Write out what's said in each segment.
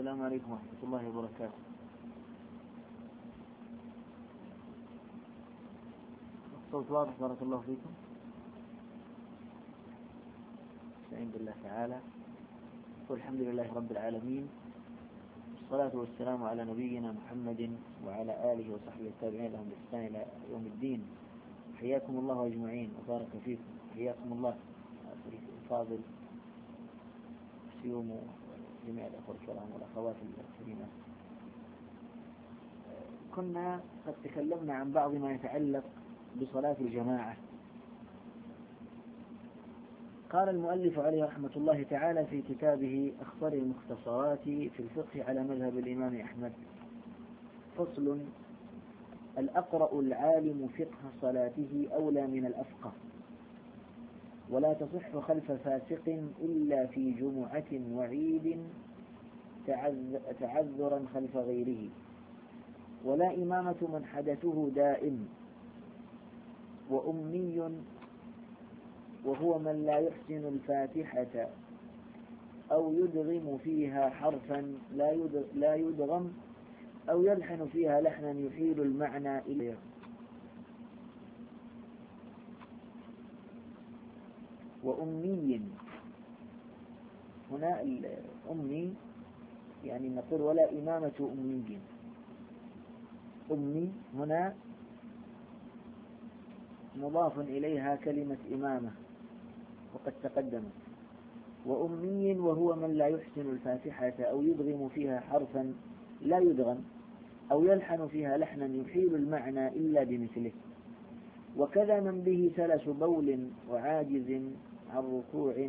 السلام عليكم ورحمة الله وبركاته. الصوت واضح بارك الله فيكم. استعين بالله تعالى. والحمد لله رب العالمين، والصلاة والسلام على نبينا محمد وعلى آله وصحبه التابعين لهم بإحسان إلى يوم الدين. حياكم الله أجمعين وبارك فيكم. حياكم الله الفاضل سيوم جميع الأخوة الكرام والأخوات الكريمات. كنا قد تكلمنا عن بعض ما يتعلق بصلاة الجماعة. قال المؤلف عليه رحمة الله تعالى في كتابه أخطر المختصرات في الفقه على مذهب الإمام أحمد: فصل: الأقرأ العالم فقه صلاته أولى من الأفقه، ولا تصح خلف فاسق إلا في جمعة وعيد تعذرا خلف غيره، ولا إمامة من حدثه دائم، وأمي وهو من لا يحسن الفاتحة أو يدغم فيها حرفا لا يدغم أو يلحن فيها لحنا يحيل المعنى إليه. وأمي هنا الأمي يعني نقول ولا إمامة أمي. أمي هنا مضاف إليها كلمة إمامة وقد تقدمت. وأمي وهو من لا يحسن الفاتحة أو يدغم فيها حرفا لا يدغم أو يلحن فيها لحنا يحيل المعنى إلا بمثله. وكذا من به سلس بول وعاجز عن ركوع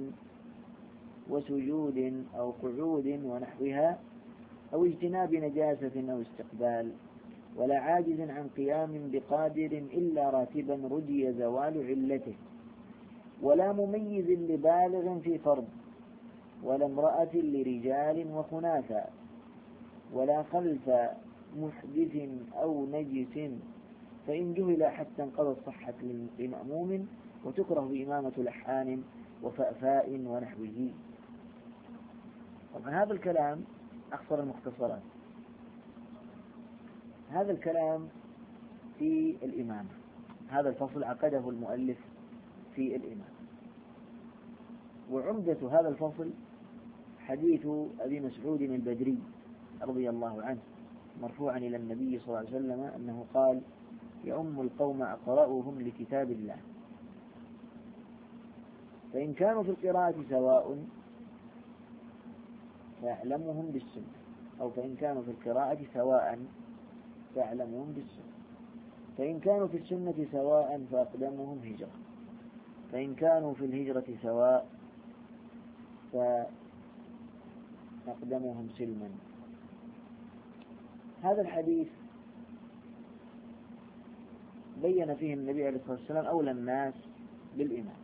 وسجود أو قعود ونحوها، أو اجتناب نجاسة أو استقبال، ولا عاجز عن قيام بقادر إلا راتبا رجي زوال علته، ولا مميز لبالغ في فرض، ولا امرأة لرجال وخناثا، ولا خلف محدث أو نجس، فإن جهل حتى انقضت الصحة لمأموم، وتكره بإمامة لحان وفأفاء ونحوه. طبعا هذا الكلام أخصر المختصرات. هذا الكلام في الإمامة، هذا الفصل عقده المؤلف في الإمامة. وعمدة هذا الفصل حديث أبي مسعود البدري رضي الله عنه مرفوعا إلى النبي صلى الله عليه وسلم أنه قال: يؤم القوم أقرأهم لكتاب الله، فإن كانوا في القراءة سواء فأعلمهم بالسنة، أو فإن كانوا في القراءة سواء فأعلمهم بالسنة، فإن كانوا في السنة سواء فأقدمهم هجرة، فإن كانوا في الهجرة سواء فأقدمهم سلما. هذا الحديث بين فيه النبي عليه الصلاة والسلام أولى الناس بالإمام.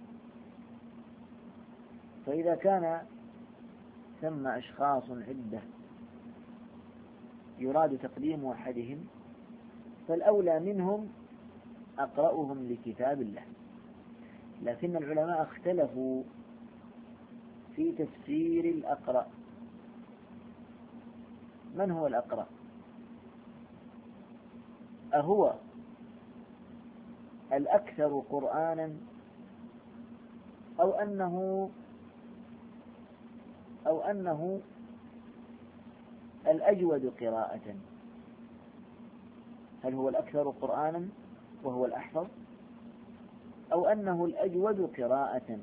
فإذا كان ثم أشخاص عدة يراد تقديم أحدهم، فالأولى منهم أقرأهم لكتاب الله. لكن العلماء اختلفوا في تفسير الأقرأ. من هو الأقرأ؟ أهو الأكثر قرآنا، أو أنه الأجود قراءة؟ هل هو الأكثر قرآنا وهو الأحفظ، أو أنه الأجود قراءة؟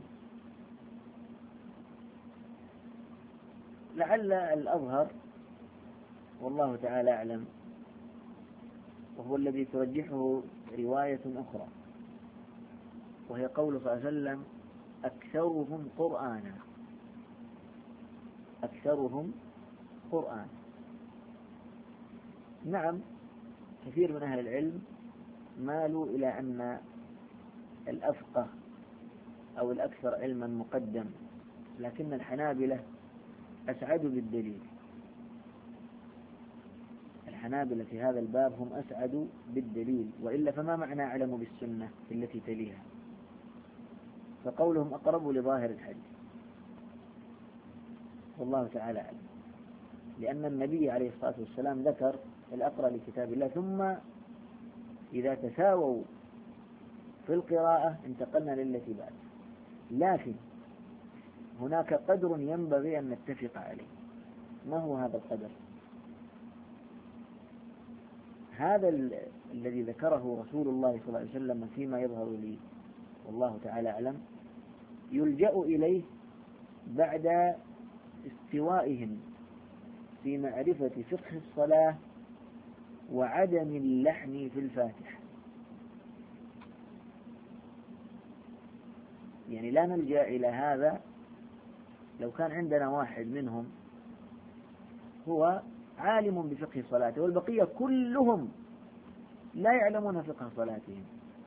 لعل الأظهر والله تعالى أعلم، وهو الذي ترجحه رواية أخرى، وهي قول صلى الله عليه وسلم: أكثرهم قرآنا. أكثرهم قرآن. نعم، كثير من أهل العلم مالوا إلى أن الأفقه أو الأكثر علما مقدم، لكن الحنابلة أسعدوا بالدليل. الحنابلة في هذا الباب هم أسعدوا بالدليل، وإلا فما معنى أعلم بالسنة التي تليها؟ فقولهم أقرب لظاهر الحديث، والله تعالى أعلم. لأن النبي عليه الصلاة والسلام ذكر الأقرأ لكتاب الله، ثم إذا تساووا في القراءة انتقلنا للتي بعد. لكن هناك قدر ينبغي أن نتفق عليه. ما هو هذا القدر؟ هذا الذي ذكره رسول الله صلى الله عليه وسلم فيما يظهر لي والله تعالى أعلم، يلجأ إليه بعد استوائهم في معرفة فقه الصلاة وعدم اللحن في الفاتحة. يعني لا نلجأ إلى هذا لو كان عندنا واحد منهم هو عالم بفقه صلاته والبقية كلهم لا يعلمون فقه صلاتهم،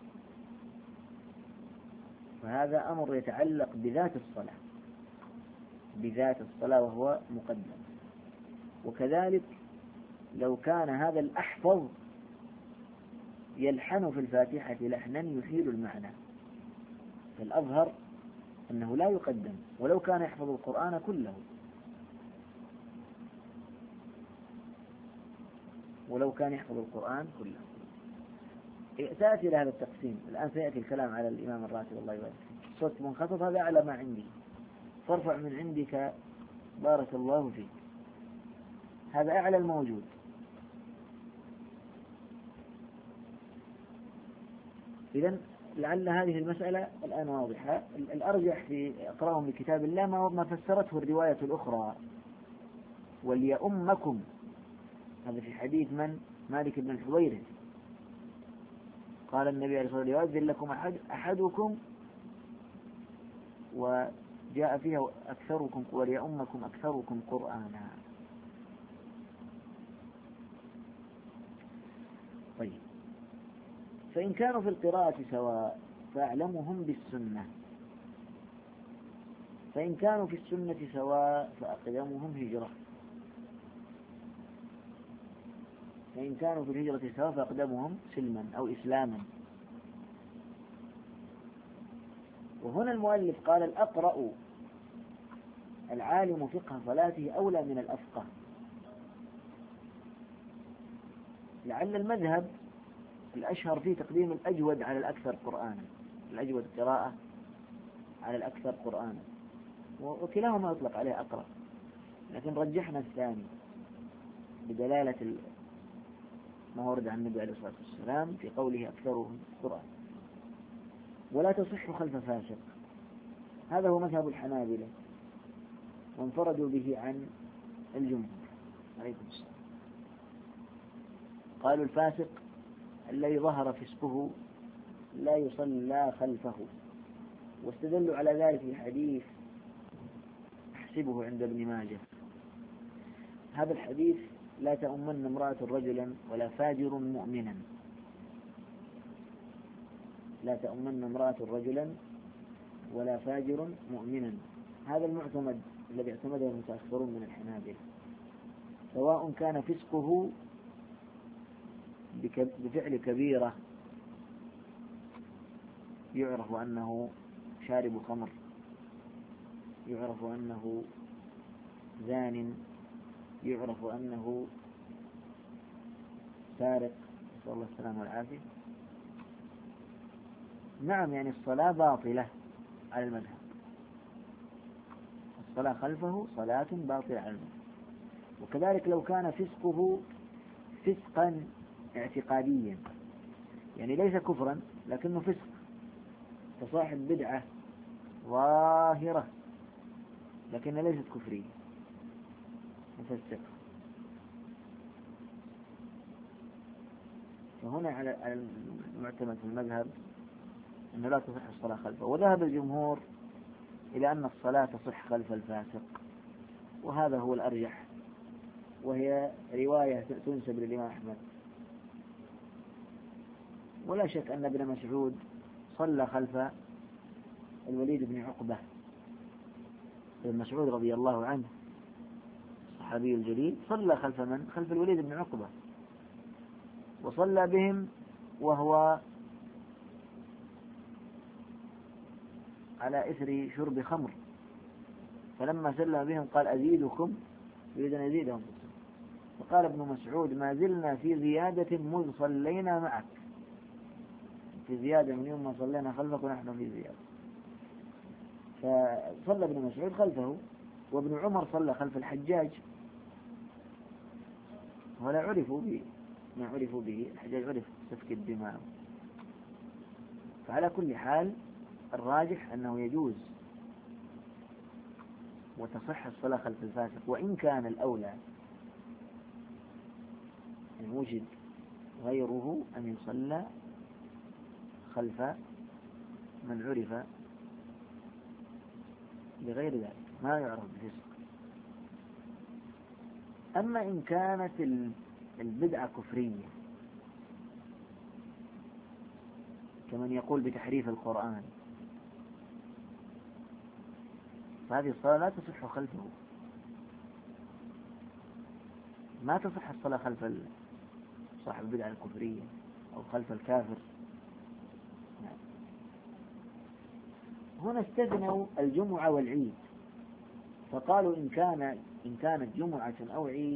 فهذا أمر يتعلق بذات الصلاة، بذات الصلاة وهو مقدم. وكذلك لو كان هذا الأحفظ يلحن في الفاتحة لحنا يحيل المعنى، فالأظهر أنه لا يقدم ولو كان يحفظ القرآن كله، ولو كان يحفظ القرآن كله. سأتي لهذا التقسيم الآن، سيأتي الكلام على الإمام الراتب الله يبارك فيه. صوت منخفض هذا أعلى ما عندي، فارفع من عندك بارك الله فيك، هذا أعلى الموجود. إذن لعل هذه المسألة الآن واضحة. الأرجح في أقرأهم بكتاب الله ما فسرته الرواية الأخرى، وليؤمكم، هذا في حديث من؟ مالك بن الحويرث. قال النبي عليه الصلاة والسلام: يؤذن لكم أحدكم، وجاء فيها أكثركم وليؤمكم أكثركم قرآنا. طيب، فإن كانوا في القراءة سواء فأعلمهم بالسنة، فإن كانوا في السنة سواء فأقدمهم هجرة، فإن كانوا في الهجرة سواء فأقدمهم سلما أو إسلاما. وهنا المؤلف قال: الأقرأ العالم فقه صلاته أولى من الأفقه. لعل المذهب الأشهر فيه تقديم الأجود على الأكثر قرآنا، الأجود قراءة على الأكثر قرآنا، وكلاهما يطلق عليه أقرأ، لكن رجحنا الثاني بدلالة ما ورد عن النبي عليه الصلاة والسلام في قوله أكثرهم قرآن. ولا تصح خلف فاسق، هذا هو مذهب الحنابلة وانفردوا به عن الجمهور. عليكم السلام. قالوا: الفاسق الذي ظهر فسقه لا يصلى خلفه، واستدلوا على ذلك في حديث أحسبه عند ابن ماجه. هذا الحديث: لا تؤمن امرأة رجلا ولا فاجر مؤمنا، لا تؤمن امرأة رجلا ولا فاجر مؤمنا. هذا المعتمد الذي اعتمده المتأخرون من الحنابلة، سواء كان فسقه بفعل كبيرة يعرف أنه شارب خمر، يعرف أنه زان، يعرف أنه سارق، نسأل الله السلامة والعافية. نعم، يعني الصلاة باطلة على المذهب، الصلاة خلفه صلاة باطلة على المذهب. وكذلك لو كان فسقه فسقا اعتقاديا، يعني ليس كفرا لكنه فسق، كصاحب بدعة ظاهرة لكن ليست كفرية، مفسق، فهنا على المعتمد في المذهب أنه لا تصح الصلاة خلفه. وذهب الجمهور إلى أن الصلاة تصح خلف الفاسق، وهذا هو الأرجح، وهي رواية تنسب للإمام أحمد. ولا شك أن ابن مسعود صلى خلف الوليد بن عقبة. ابن مسعود رضي الله عنه الصحابي الجليل صلى خلف من؟ خلف الوليد بن عقبة، وصلى بهم وهو على إثر شرب خمر، فلما سلم بهم قال: أزيدكم، يريد أن يزيدهم. فقال ابن مسعود ما زلنا في زيادة مذ صلينا معك، في زيادة من يوم ما صلينا خلفك ونحن في زيادة. فصلى ابن مسعود خلفه، وابن عمر صلى خلف الحجاج ولا عرفوا به ما عرفوا به، الحجاج عرف سفك الدماء. فعلى كل حال الراجح أنه يجوز وتصح الصلاة خلف الفاسق، وإن كان الأولى إن وجد غيره أن يصلى خلف من عرف بغير ذلك ما يعرف بالفسق. أما إن كانت البدعة كفرية كمن يقول بتحريف القرآن، فهذه الصلاة لا تصح خلفه، ما تصح الصلاة خلف صاحب البدعة الكفرية أو خلف الكافر. هنا استثنوا الجمعة والعيد، فقالوا إن كانت جمعة أو عيد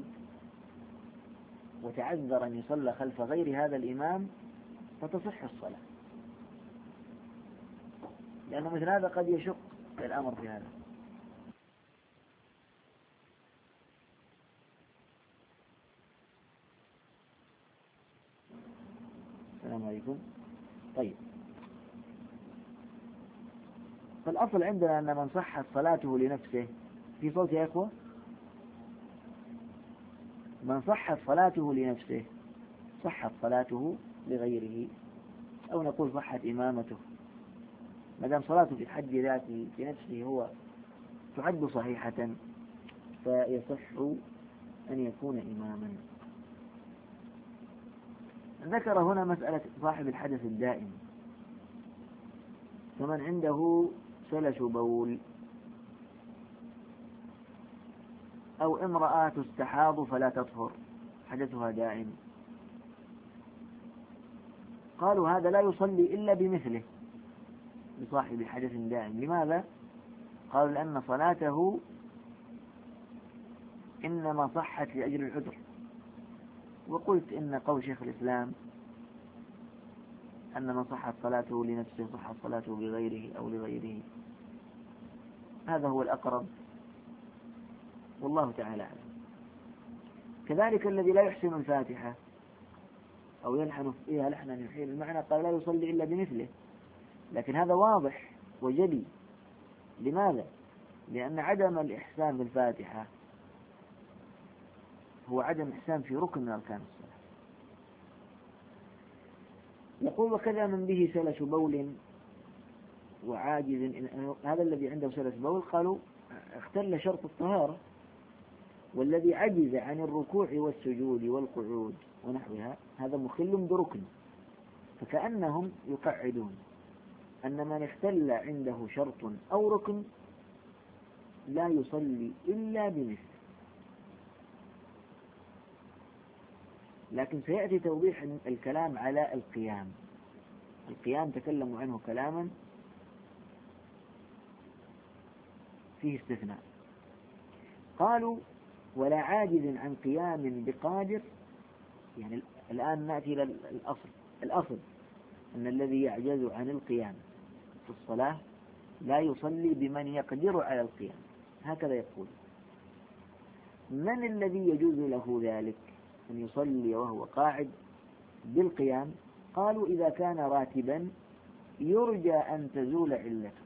وتعذر أن يصلى خلف غير هذا الإمام فتصح الصلاة، لأنه مثل هذا قد يشق الأمر في هذا. السلام عليكم. طيب، فالأصل عندنا أن من صحت صلاته لنفسه، في صوت يا إخوة، من صحت صلاته لنفسه صحت صلاته لغيره، أو نقول صحت إمامته، ما دام صلاته في حد ذاته في نفسه هو تعد صحيحة فيصح أن يكون إماما. ذكر هنا مسألة صاحب الحدث الدائم، فمن عنده سلس بول أو امرأة تستحاض فلا تطهر حدثها دائم، قالوا هذا لا يصلي إلا بمثله بصاحب حدث دائم. لماذا؟ قالوا لأن صلاته إنما صحت لأجل العذر. وقلت إن قول شيخ الإسلام أن من صحت صلاته لنفسه صحت صلاته بغيره أو لغيره، هذا هو الأقرب والله تعالى أعلم. كذلك الذي لا يحسن الفاتحة أو يلحن فيها لحنا يحيل المعنى قال لا يصلي إلا بمثله، لكن هذا واضح وجلي. لماذا؟ لأن عدم الإحسان بالفاتحة هو عدم إحسان في ركن من أركان الصلاة. يقول وكذا من به سلس بول وعاجز، هذا الذي عنده سلس بول قالوا اختل شرط الطهارة، والذي عجز عن الركوع والسجود والقعود ونحوها هذا مخل بركن، فكأنهم يقعدون أن من اختل عنده شرط أو ركن لا يصلي إلا بمثله. لكن سيأتي توضيح الكلام على القيام. القيام تكلموا عنه كلاما فيه استثناء، قالوا ولا عاجز عن قيام بقادر. يعني الآن نأتي إلى الأصل أن الذي يعجز عن القيام في الصلاة لا يصلي بمن يقدر على القيام، هكذا يقول. من الذي يجوز له ذلك أن يصلي وهو قاعد بالقيام؟ قالوا إذا كان راتبا يرجى أن تزول علته.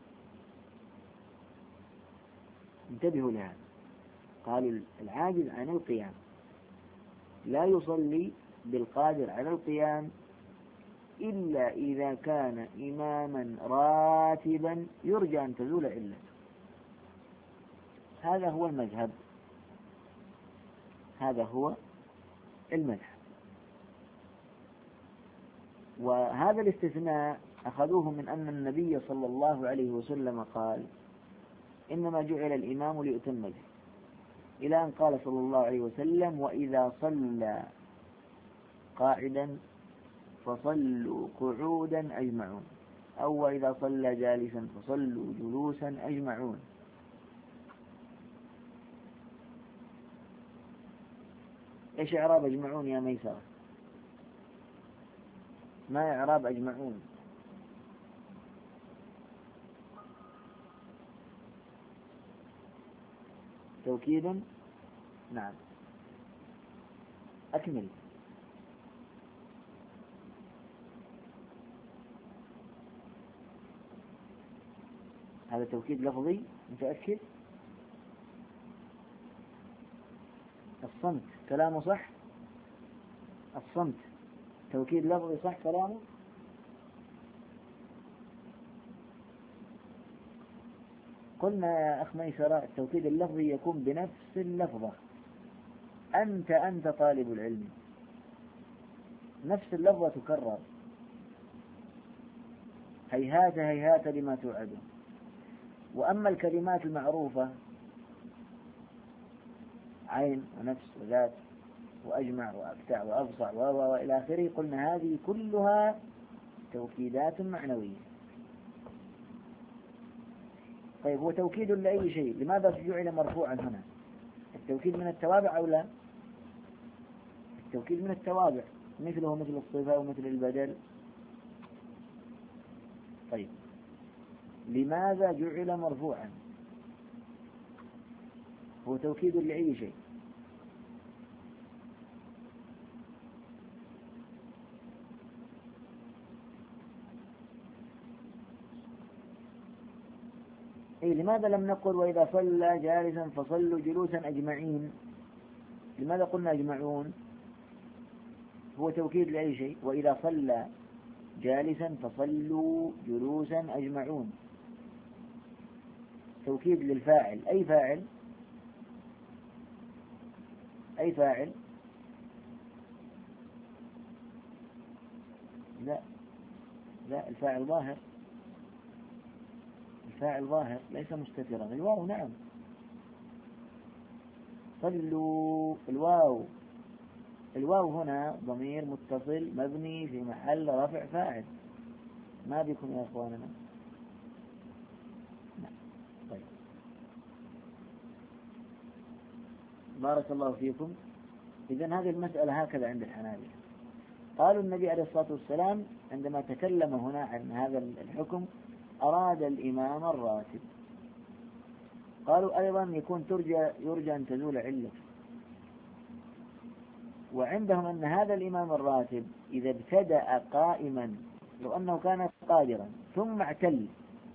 انتبهوا لهذا، قالوا العاجز عن القيام لا يصلي بالقادر على القيام إلا إذا كان إماما راتبا يرجى أن تزول علته. هذا هو المذهب، هذا هو المذهب. وهذا الاستثناء أخذوه من أن النبي صلى الله عليه وسلم قال إنما جعل الإمام ليؤتم به، إلى أن قال صلى الله عليه وسلم وإذا صلى قاعدا فصلوا قعودا أجمعون، أو وإذا صلى جالسا فصلوا جلوسا أجمعون. إيش إعراب أجمعون يا ميسرة؟ ما إعراب أجمعون؟ توكيد. نعم، أكمل. هذا توكيد لفظي، متأكد؟ الصمت كلامه صح؟ الصمت توكيد لفظي صح كلامه؟ قلنا يا أخ ميسرة التوكيد اللفظي يكون بنفس اللفظة. أنت طالب العلم، نفس اللفظة تكرر. هيهات هيهات لما توعدون. وأما الكلمات المعروفة عين ونفس وذات وأجمع وأبتع وأبصع وإلى آخره، قلنا هذه كلها توكيدات معنوية. طيب، هو توكيد لأي شيء، لماذا جعل مرفوعا هنا؟ التوكيد من التوابع أو لا؟ التوكيد من التوابع، مثله مثل الصفة ومثل البدل. طيب، لماذا جعل مرفوعا؟ هو توكيد لأي شيء. لماذا لم نقل وإذا صلى جالسا فصلوا جلوسا أجمعين؟ لماذا قلنا أجمعون؟ هو توكيد لأي شيء. وإذا صلى جالسا فصلوا جلوسا أجمعون، توكيد للفاعل. أي فاعل؟ أي فاعل؟ لا الفاعل ظاهر. الفاعل ظاهر ليس مستترا. الواو نعم، صلوا. الواو هنا ضمير متصل مبني في محل رفع فاعل. ما بكم يا أخواننا؟ نعم. طيب، بارك الله فيكم. إذن هذه المسألة هكذا عند الحنابلة. قالوا النبي عليه الصلاة والسلام عندما تكلم هنا عن هذا الحكم أراد الإمام الراتب. قالوا أيضا يكون يرجى أن تزول علة. وعندهم أن هذا الإمام الراتب إذا ابتدأ قائما، لو أنه كان قادرا ثم اعتل،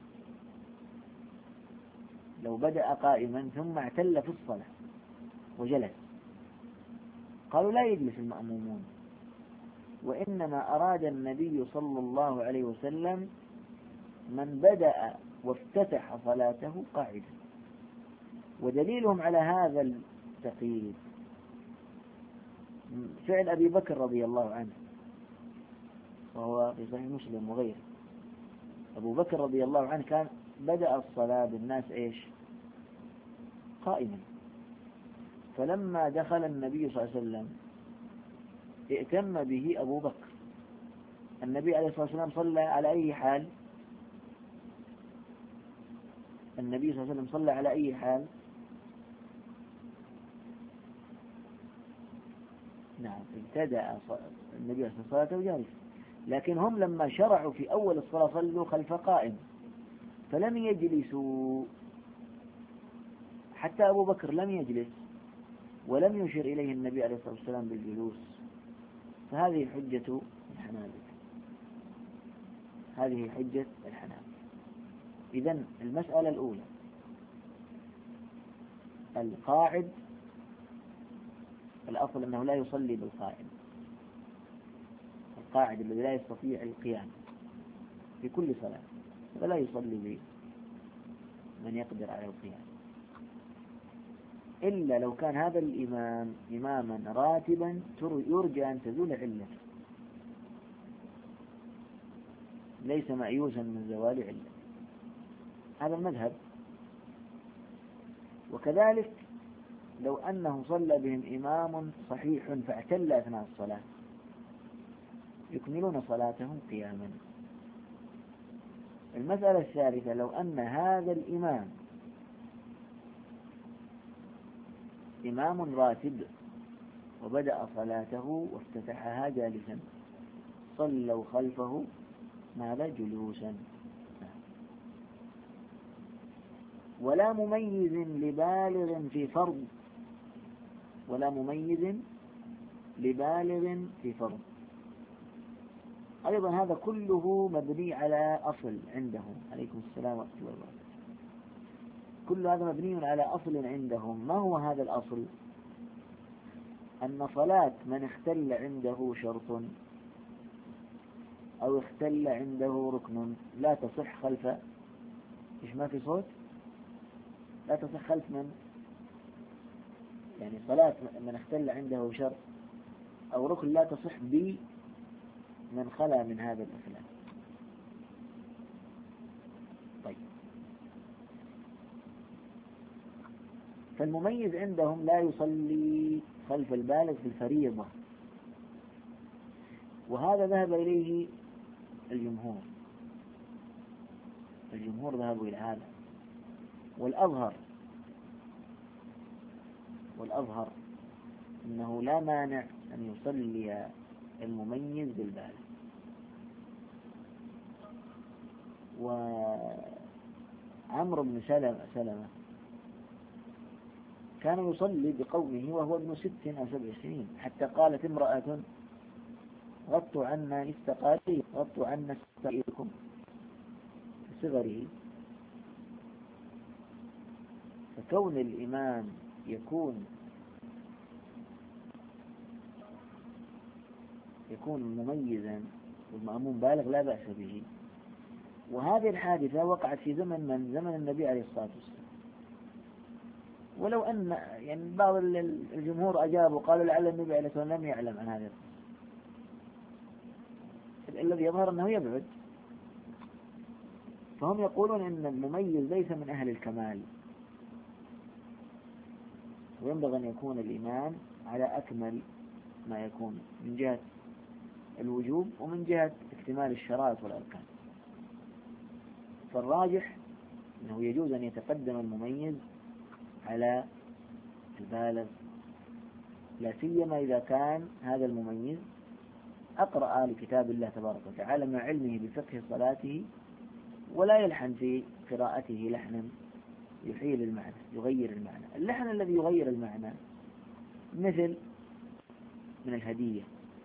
لو بدأ قائما ثم اعتل في الصلاة وجلس، قالوا لا يجلس المأمومون، وإنما أراد النبي صلى الله عليه وسلم من بدأ وافتتح صلاته قاعدا. ودليلهم على هذا التقييد فعل أبي بكر رضي الله عنه، وهو في صحيح مسلم وغيره. أبو بكر رضي الله عنه كان بدأ الصلاة بالناس إيش؟ قائما. فلما دخل النبي صلى الله عليه وسلم ائتم به أبو بكر. النبي عليه الصلاة والسلام صلى على أي حال؟ النبي صلى الله عليه وسلم صلى على أي حال؟ نعم، ابتدأ النبي عليه الصلاة والسلام جالس، لكن هم لما شرعوا في أول الصلاة صلوا خلف قائم فلم يجلسوا. حتى أبو بكر لم يجلس ولم يشر إليه النبي عليه الصلاة والسلام بالجلوس. فهذه حجة الحنابلة. هذه حجة الحنابلة. إذن المسألة الأولى، القاعد الأصل أنه لا يصلي بالقائم. القاعد الذي لا يستطيع القيام في كل صلاة فلا يصلي بمن يقدر على القيام، إلا لو كان هذا الإمام إماما راتبا يرجى أن تزول علته، ليس مأيوسا من زوال علته. هذا المذهب. وكذلك لو أنه صلى بهم إمام صحيح فاعتل أثناء الصلاة يكملون صلاتهم قياما. المسألة الثالثة، لو أن هذا الإمام إمام راتب وبدأ صلاته وافتتحها جالسا صلوا خلفه ماذا جلوسا. ولا مميز لبالغ في فرض، ولا مميز لبالغ في فرض. أيضا هذا كله مبني على أصل عندهم، عليكم السلام ورحمة الله وبركاته. كل هذا مبني على أصل عندهم. ما هو هذا الأصل؟ أن صلاة من اختل عنده شرط أو اختل عنده ركن لا تصح خلف، إيش ما في صوت؟ لا تصح خلف من؟ يعني صلاة من اختل عنده شرط أو ركن لا تصح من خلا من هذا الإخلال. طيب، فالمميز عندهم لا يصلي خلف البالغ في الفريضة، وهذا ذهب إليه الجمهور. الجمهور ذهبوا إلى هذا، والأظهر أنه لا مانع أن يصلي المميز بالبالغ. وعمرو بن سلمة كان يصلي بقومه وهو ابن 6 أو 7 سنين، حتى قالت امرأة غطوا عنا استقالي، غطوا عنا استقاليكم في صغره. فكون الإمام يكون مميزا والمأموم بالغ لا بأس به. وهذه الحادثة وقعت في زمن النبي عليه الصلاة والسلام. ولو أن يعني بعض الجمهور أجابوا قالوا لعل النبي عليه الصلاة والسلام لم يعلم عن هذا الذي يظهر أنه يبعد. فهم يقولون أن المميز ليس من أهل الكمال، وينبغي أن يكون الإمام على أكمل ما يكون من جهة الوجوب ومن جهة اكتمال الشرائط والأركان. فالراجح أنه يجوز أن يتقدم المميز على البالغ، لا سيما إذا كان هذا المميز أقرأ لكتاب الله تبارك وتعالى مع علمه بفقه صلاته، ولا يلحن في قراءته لحنا يحيل المعنى يغير المعنى. اللحن الذي يغير المعنى مثل من الهدية،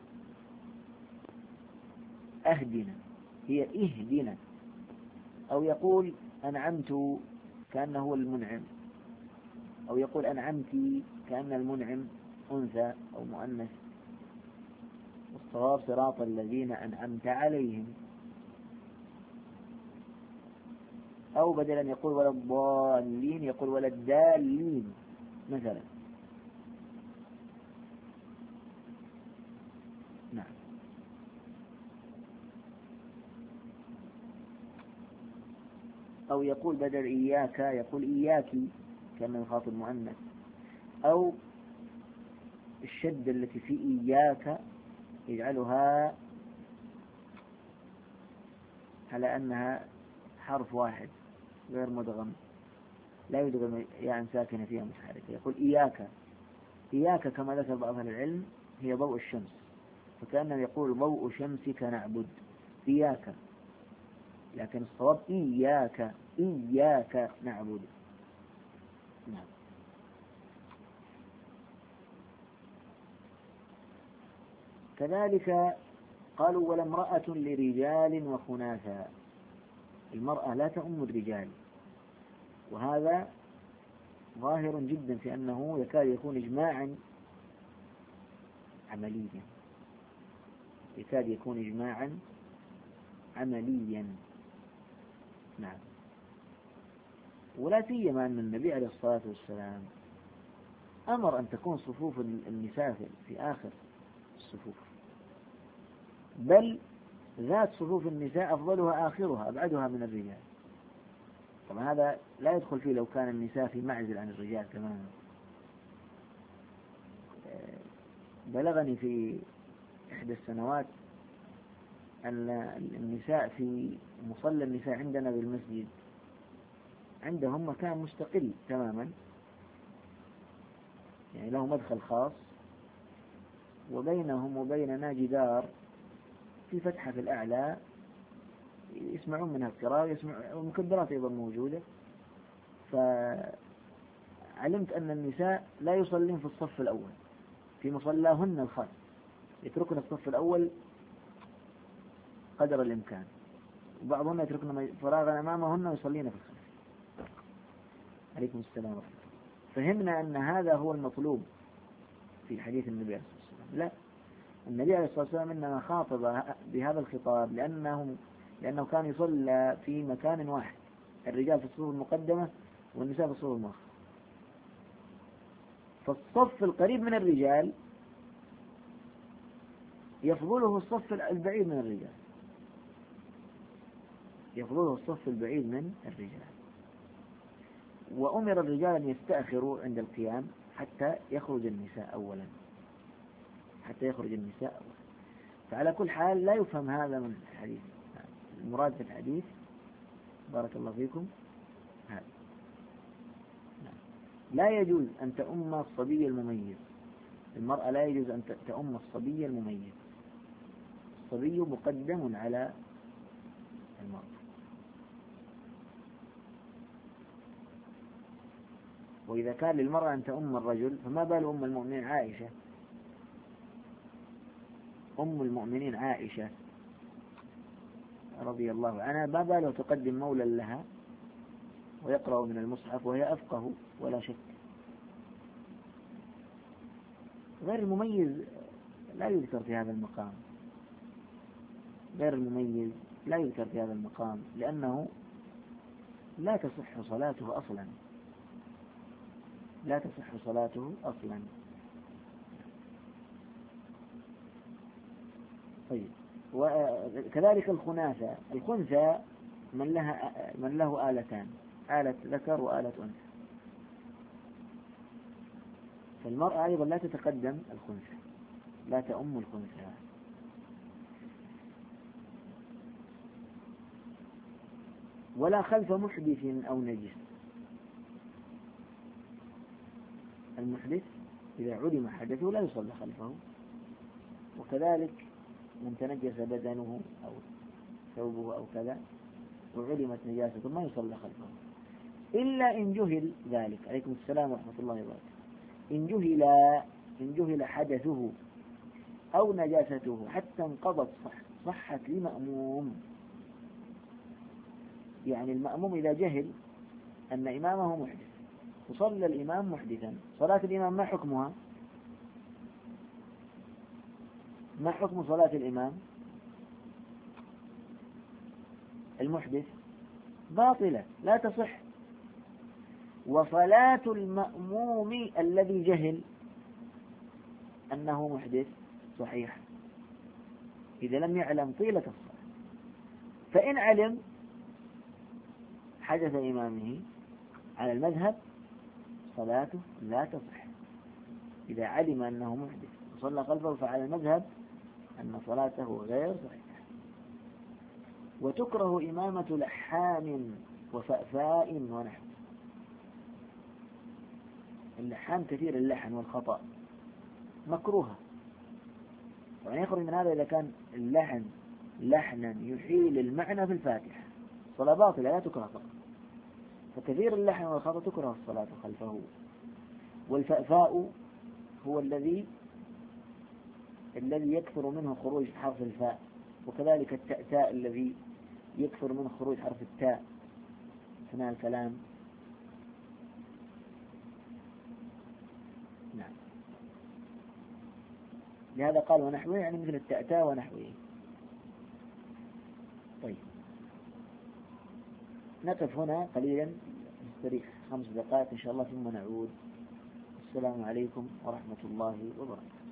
أهدنا هي إهدنا، أو يقول أنعمت كأنه هو المنعم، أو يقول أنعمتي كأن المنعم أنثى أو مؤنث. والصواب صراط الذين أنعمت عليهم. أو بدلا يقول ولا الضالين يقول ولا الدالين مثلا. نعم. أو يقول بدل إياك يقول إياكي كأنه يخاطب مؤنث. أو الشدة التي في إياك يجعلها على أنها حرف واحد غير مدغم، لا يدغم يعني ساكنة فيها متحركة. يقول إياك كما ذكر بعض أهل العلم هي ضوء الشمس، فكأنه يقول ضوء شمسك نعبد إياك، لكن الصواب إياك نعبد. نعم. كذلك قالوا ولا امرأة لرجال وخناثا، المرأة لا تؤم الرجال، وهذا ظاهر جدا في أنه يكاد يكون إجماعا عمليا، يكاد يكون إجماعا عمليا. نعم. ولا سيما أن النبي عليه الصلاة والسلام أمر أن تكون صفوف النساء في آخر الصفوف، بل ذات صفوف النساء أفضلها آخرها أبعدها من الرجال. طبعا هذا لا يدخل فيه لو كان النساء في معزل عن الرجال تماما. بلغني في إحدى السنوات أن النساء في مصلى النساء عندنا بالمسجد عندهم مكان مستقل تماما، يعني له مدخل خاص وبينهم وبيننا جدار في فتحة في الأعلى يسمعون منها القراءة، والمكبرات أيضا موجودة. فعلمت أن النساء لا يصلين في الصف الأول في مصلاهن الخاص، يتركن الصف الأول قدر الإمكان، وبعضهن يتركن فراغا أمامهن ويصلين في الخلف. عليكم السلام ورحمة الله. فهمنا أن هذا هو المطلوب في حديث النبي عليه الصلاة والسلام. لا، النبي عليه الصلاة والسلام إنما خاطب بهذا الخطاب لأنه كان يصلى في مكان واحد، الرجال في الصفوف المقدمة والنساء في الصفوف المؤخرة. فالصف القريب من الرجال يفضله الصف البعيد من الرجال، يفضله الصف البعيد من الرجال. وأمر الرجال أن يستأخروا عند القيام حتى يخرج النساء أولا، فعلى كل حال لا يفهم هذا من الحديث. المراد في الحديث بارك الله فيكم هذا. لا يجوز أن تؤم الصبي المميز، المرأة لا يجوز أن تؤم الصبي المميز، الصبي مقدم على المرأة. وإذا كان للمرأة أن تؤم الرجل فما بال أم المؤمنين عائشة؟ أم المؤمنين عائشة رضي الله عنها ما باله تقدم مولا لها ويقرأ من المصحف وهي أفقه ولا شك. غير المميز لا يذكر في هذا المقام، غير المميز لا يذكر في هذا المقام لأنه لا تصح صلاته أصلا، لا تصح صلاته أصلا. طيب، وكذلك الخنثى من له آلتان، آلة ذكر وآلة أنثى، فالمرأة أيضا لا تتقدم الخنثى، لا تؤم الخنثى. ولا خلف محدث أو نجس. المحدث إذا علم حدثه لا يصلى خلفه، وكذلك من تنجس بدنه أو ثوبه أو كذا وعلمت نجاسته ما يصلى خلفه إلا إن جهل ذلك. عليكم السلام ورحمة الله وبركاته. إن جهل حدثه أو نجاسته حتى انقضت صحت لمأموم. يعني المأموم إذا جهل أن إمامه محدث وصلى الإمام محدثا، صلاة الإمام ما حكمها؟ ما حكم صلاة الإمام المحدث؟ باطلة لا تصح. وصلاة المأموم الذي جهل أنه محدث صحيح إذا لم يعلم طيلة الصلاة. فإن علم حدث إمامه على المذهب صلاته لا تصح. إذا علم أنه محدث وصلى خلفه فعلى المذهب أن صلاته غير صحيحة. وتكره إمامة لحان وفأفاء ونحو. اللحان كثير اللحن والخطأ مكروهة، يعني يخرج من هذا إذا كان اللحن لحنا يحيل المعنى في الفاتحة صلاة باطلة لا تكره فقط. فكثير اللحن والخطأ تكره الصلاة خلفه. والفأفاء هو الذي يكثر منه خروج حرف الفاء، وكذلك التأتاء الذي يكثر منه خروج حرف التاء أثناء الكلام. نعم، لهذا قال ونحوه، يعني مثل التأتاء ونحوه. طيب، نقف هنا قليلا نستريح 5 دقائق إن شاء الله ثم نعود. السلام عليكم ورحمة الله وبركاته.